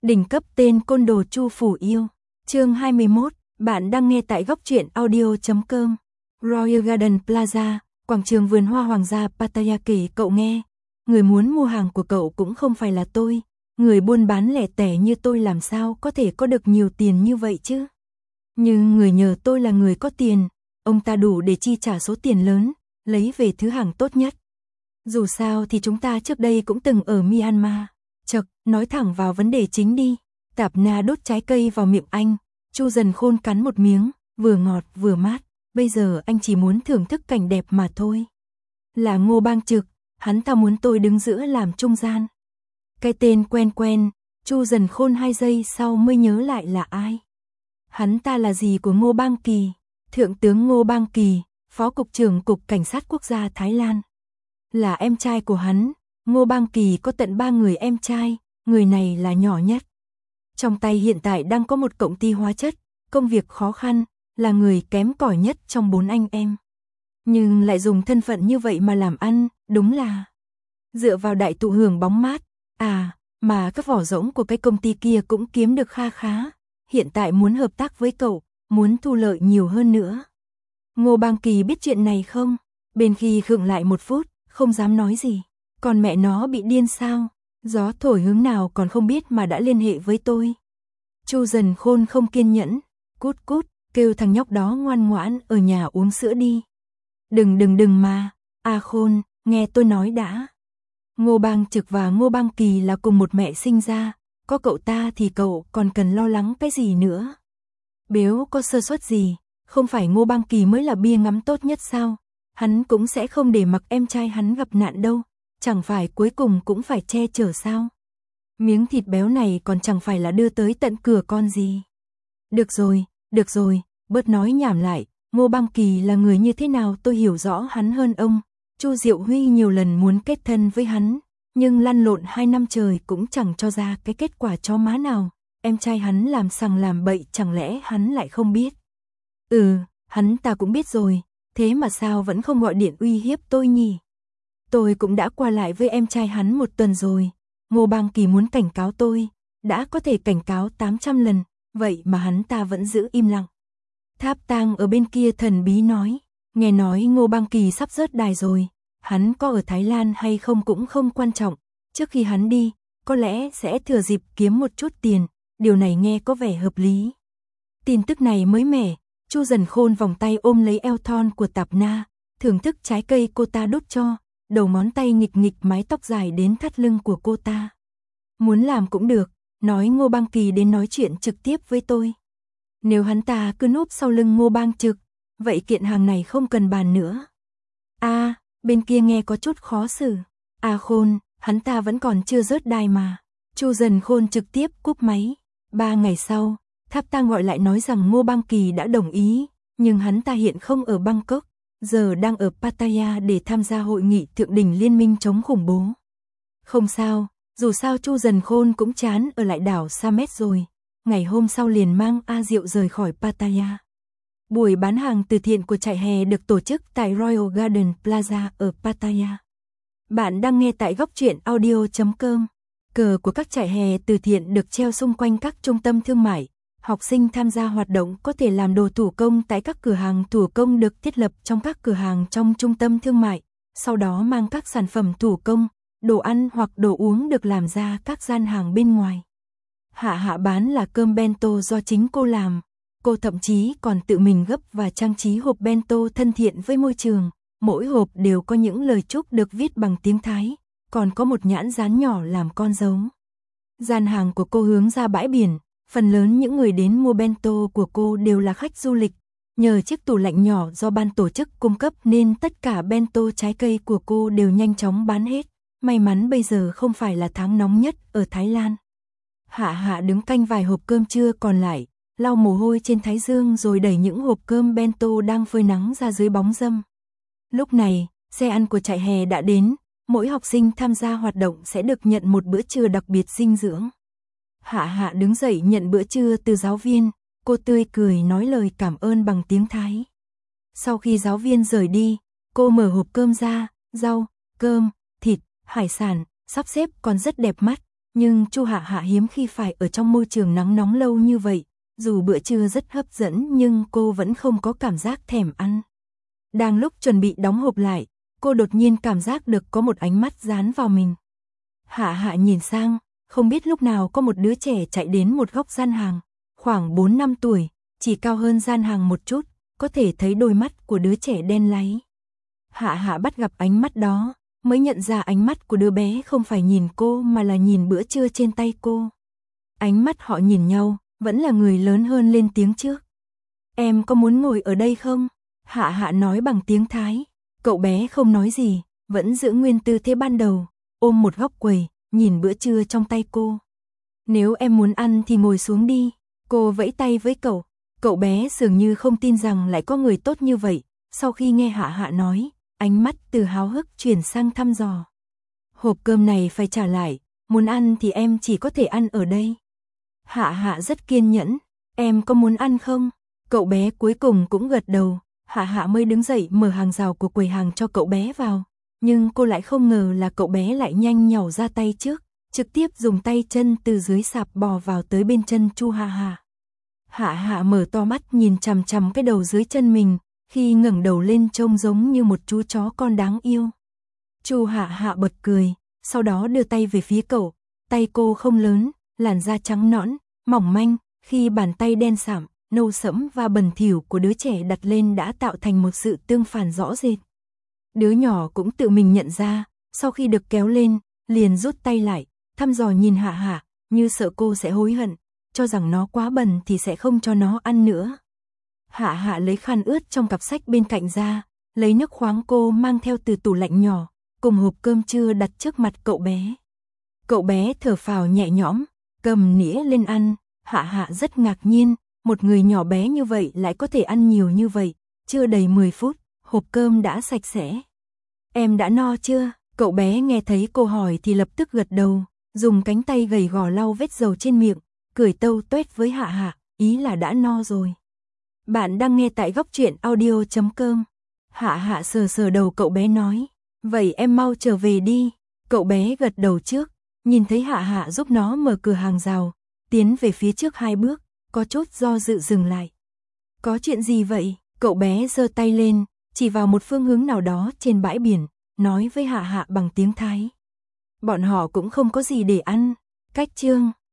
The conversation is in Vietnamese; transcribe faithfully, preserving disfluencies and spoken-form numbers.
Đỉnh cấp tên côn đồ Chu Phủ Yêu. Chương hai mươi mốt, bạn đang nghe tại góc truyện audio chấm com. Royal Garden Plaza, quảng trường vườn hoa hoàng gia Pattaya kể cậu nghe. Người muốn mua hàng của cậu cũng không phải là tôi. Người buôn bán lẻ tẻ như tôi làm sao có thể có được nhiều tiền như vậy chứ? Nhưng người nhờ tôi là người có tiền. Ông ta đủ để chi trả số tiền lớn, lấy về thứ hàng tốt nhất. Dù sao thì chúng ta trước đây cũng từng ở Myanmar. Chậc, nói thẳng vào vấn đề chính đi. Tạp Na đút trái cây vào miệng anh. Chu Dần Khôn cắn một miếng, vừa ngọt vừa mát. Bây giờ anh chỉ muốn thưởng thức cảnh đẹp mà thôi. Là Ngô Bang Trực, hắn ta muốn tôi đứng giữa làm trung gian. Cái tên quen quen, Chu Dần Khôn hai giây sau mới nhớ lại là ai. Hắn ta là gì của Ngô Bang Kỳ? Thượng tướng Ngô Bang Kỳ, Phó Cục trưởng Cục Cảnh sát Quốc gia Thái Lan. Là em trai của hắn. Ngô Bang Kỳ có tận ba người em trai, người này là nhỏ nhất. Trong tay hiện tại đang có một công ty hóa chất, công việc khó khăn, là người kém cỏi nhất trong bốn anh em. Nhưng lại dùng thân phận như vậy mà làm ăn, đúng là dựa vào đại thụ hưởng bóng mát. À, mà các vỏ rỗng của cái công ty kia cũng kiếm được kha khá. Hiện tại muốn hợp tác với cậu, muốn thu lợi nhiều hơn nữa. Ngô Bang Kỳ biết chuyện này không? Bên khi khựng lại một phút, không dám nói gì. Còn mẹ nó bị điên sao? Gió thổi hướng nào còn không biết mà đã liên hệ với tôi. Chu Dần Khôn không kiên nhẫn. Cút cút, kêu thằng nhóc đó ngoan ngoãn ở nhà uống sữa đi. Đừng đừng đừng mà. A Khôn, nghe tôi nói đã. Ngô Bang Trực và Ngô Bang Kỳ là cùng một mẹ sinh ra. Có cậu ta thì cậu còn cần lo lắng cái gì nữa. Nếu có sơ suất gì, không phải Ngô Bang Kỳ mới là bia ngắm tốt nhất sao? Hắn cũng sẽ không để mặc em trai hắn gặp nạn đâu. Chẳng phải cuối cùng cũng phải che chở sao? Miếng thịt béo này còn chẳng phải là đưa tới tận cửa con gì. Được rồi, được rồi, bớt nói nhảm lại. Ngô Bang Kỳ là người như thế nào tôi hiểu rõ hắn hơn ông. Chu Diệu Huy nhiều lần muốn kết thân với hắn, nhưng lăn lộn hai năm trời cũng chẳng cho ra cái kết quả chó má nào. Em trai hắn làm sằng làm bậy, chẳng lẽ hắn lại không biết? Ừ, hắn ta cũng biết rồi, thế mà sao vẫn không gọi điện uy hiếp tôi nhỉ? Tôi cũng đã qua lại với em trai hắn một tuần rồi. Ngô Bang Kỳ muốn cảnh cáo tôi, đã có thể cảnh cáo tám trăm lần, vậy mà hắn ta vẫn giữ im lặng. Tháp Tang ở bên kia thần bí nói, nghe nói Ngô Bang Kỳ sắp rớt đài rồi, hắn có ở Thái Lan hay không cũng không quan trọng, trước khi hắn đi, có lẽ sẽ thừa dịp kiếm một chút tiền, điều này nghe có vẻ hợp lý. Tin tức này mới mẻ, Chu Dần Khôn vòng tay ôm lấy eo thon của Tạp Na, thưởng thức trái cây cô ta đút cho. Đầu ngón tay nghịch nghịch mái tóc dài đến thắt lưng của cô ta. Muốn làm cũng được, nói Ngô Bang Kỳ đến nói chuyện trực tiếp với tôi. Nếu hắn ta cứ núp sau lưng Ngô Bang Trực, vậy kiện hàng này không cần bàn nữa. A, à, bên kia nghe có chút khó xử. A à Khôn, hắn ta vẫn còn chưa rớt đài mà. Chu Dần Khôn trực tiếp cúp máy. Ba ngày sau, Tháp Tang gọi lại nói rằng Ngô Bang Kỳ đã đồng ý, nhưng hắn ta hiện không ở Bangkok. Giờ đang ở Pattaya để tham gia hội nghị thượng đỉnh liên minh chống khủng bố. Không sao, dù sao Chu Dần Khôn cũng chán ở lại đảo Samet rồi. Ngày hôm sau liền mang A Diệu rời khỏi Pattaya. Buổi bán hàng từ thiện của trại hè được tổ chức tại Royal Garden Plaza ở Pattaya. Bạn đang nghe tại góc truyện audio chấm com. Cờ của các trại hè từ thiện được treo xung quanh các trung tâm thương mại. Học sinh tham gia hoạt động có thể làm đồ thủ công tại các cửa hàng thủ công được thiết lập trong các cửa hàng trong trung tâm thương mại, sau đó mang các sản phẩm thủ công, đồ ăn hoặc đồ uống được làm ra các gian hàng bên ngoài. Hạ Hạ bán là cơm bento do chính cô làm, cô thậm chí còn tự mình gấp và trang trí hộp bento thân thiện với môi trường, mỗi hộp đều có những lời chúc được viết bằng tiếng Thái, còn có một nhãn dán nhỏ làm con dấu. Gian hàng của cô hướng ra bãi biển. Phần lớn những người đến mua bento của cô đều là khách du lịch. Nhờ chiếc tủ lạnh nhỏ do ban tổ chức cung cấp nên tất cả bento trái cây của cô đều nhanh chóng bán hết. May mắn bây giờ không phải là tháng nóng nhất ở Thái Lan. Hạ Hạ đứng canh vài hộp cơm trưa còn lại, lau mồ hôi trên thái dương rồi đẩy những hộp cơm bento đang phơi nắng ra dưới bóng râm. Lúc này, xe ăn của trại hè đã đến, mỗi học sinh tham gia hoạt động sẽ được nhận một bữa trưa đặc biệt dinh dưỡng. Hạ Hạ đứng dậy nhận bữa trưa từ giáo viên, cô tươi cười nói lời cảm ơn bằng tiếng Thái. Sau khi giáo viên rời đi, cô mở hộp cơm ra, rau, cơm, thịt, hải sản, sắp xếp còn rất đẹp mắt, Nhưng Chu Hạ Hạ hiếm khi phải ở trong môi trường nắng nóng lâu như vậy, dù bữa trưa rất hấp dẫn nhưng cô vẫn không có cảm giác thèm ăn. Đang lúc chuẩn bị đóng hộp lại, cô đột nhiên cảm giác được có một ánh mắt dán vào mình. Hạ Hạ nhìn sang, không biết lúc nào có một đứa trẻ chạy đến một góc gian hàng, khoảng bốn năm tuổi, chỉ cao hơn gian hàng một chút, có thể thấy đôi mắt của đứa trẻ đen láy. Hạ Hạ bắt gặp ánh mắt đó, mới nhận ra ánh mắt của đứa bé không phải nhìn cô mà là nhìn bữa trưa trên tay cô. Ánh mắt họ nhìn nhau, vẫn là người lớn hơn lên tiếng trước. Em có muốn ngồi ở đây không? Hạ Hạ nói bằng tiếng Thái. Cậu bé không nói gì, vẫn giữ nguyên tư thế ban đầu, ôm một góc quầy, nhìn bữa trưa trong tay cô. Nếu em muốn ăn thì ngồi xuống đi. Cô vẫy tay với cậu. Cậu bé dường như không tin rằng lại có người tốt như vậy. Sau khi nghe Hạ Hạ nói, ánh mắt từ háo hức chuyển sang thăm dò. Hộp cơm này phải trả lại, muốn ăn thì em chỉ có thể ăn ở đây. Hạ Hạ rất kiên nhẫn. Em có muốn ăn không? Cậu bé cuối cùng cũng gật đầu. Hạ Hạ mới đứng dậy mở hàng rào của quầy hàng cho cậu bé vào. Nhưng cô lại không ngờ là cậu bé lại nhanh nhảu ra tay trước, trực tiếp dùng tay chân từ dưới sạp bò vào tới bên chân Chu Hạ Hạ. Hạ Hạ mở to mắt nhìn chằm chằm cái đầu dưới chân mình, khi ngẩng đầu lên trông giống như một chú chó con đáng yêu. Chu Hạ Hạ bật cười, sau đó đưa tay về phía cậu. Tay cô không lớn, làn da trắng nõn, mỏng manh, khi bàn tay đen sạm, nâu sẫm và bẩn thỉu của đứa trẻ đặt lên đã tạo thành một sự tương phản rõ rệt. Đứa nhỏ cũng tự mình nhận ra, sau khi được kéo lên, liền rút tay lại, thăm dò nhìn Hạ Hạ, như sợ cô sẽ hối hận, cho rằng nó quá bẩn thì sẽ không cho nó ăn nữa. Hạ Hạ lấy khăn ướt trong cặp sách bên cạnh ra, lấy nước khoáng cô mang theo từ tủ lạnh nhỏ, cùng hộp cơm trưa đặt trước mặt cậu bé. Cậu bé thở phào nhẹ nhõm, cầm nĩa lên ăn. Hạ Hạ rất ngạc nhiên, một người nhỏ bé như vậy lại có thể ăn nhiều như vậy. Chưa đầy mười phút, hộp cơm đã sạch sẽ. Em đã no chưa? Cậu bé nghe thấy cô hỏi thì lập tức gật đầu, dùng cánh tay gầy gò lau vết dầu trên miệng, cười tâu tuét với Hạ Hạ, ý là đã no rồi. Bạn đang nghe tại góc truyện audio chấm com. Hạ Hạ sờ sờ đầu cậu bé nói, vậy em mau trở về đi. Cậu bé gật đầu trước, nhìn thấy Hạ Hạ giúp nó mở cửa hàng rào, tiến về phía trước hai bước, có chút do dự dừng lại. Có chuyện gì vậy? Cậu bé giơ tay lên, chỉ vào một phương hướng nào đó trên bãi biển, nói với Hạ Hạ bằng tiếng Thái. Bọn họ cũng không có gì để ăn. Cách chương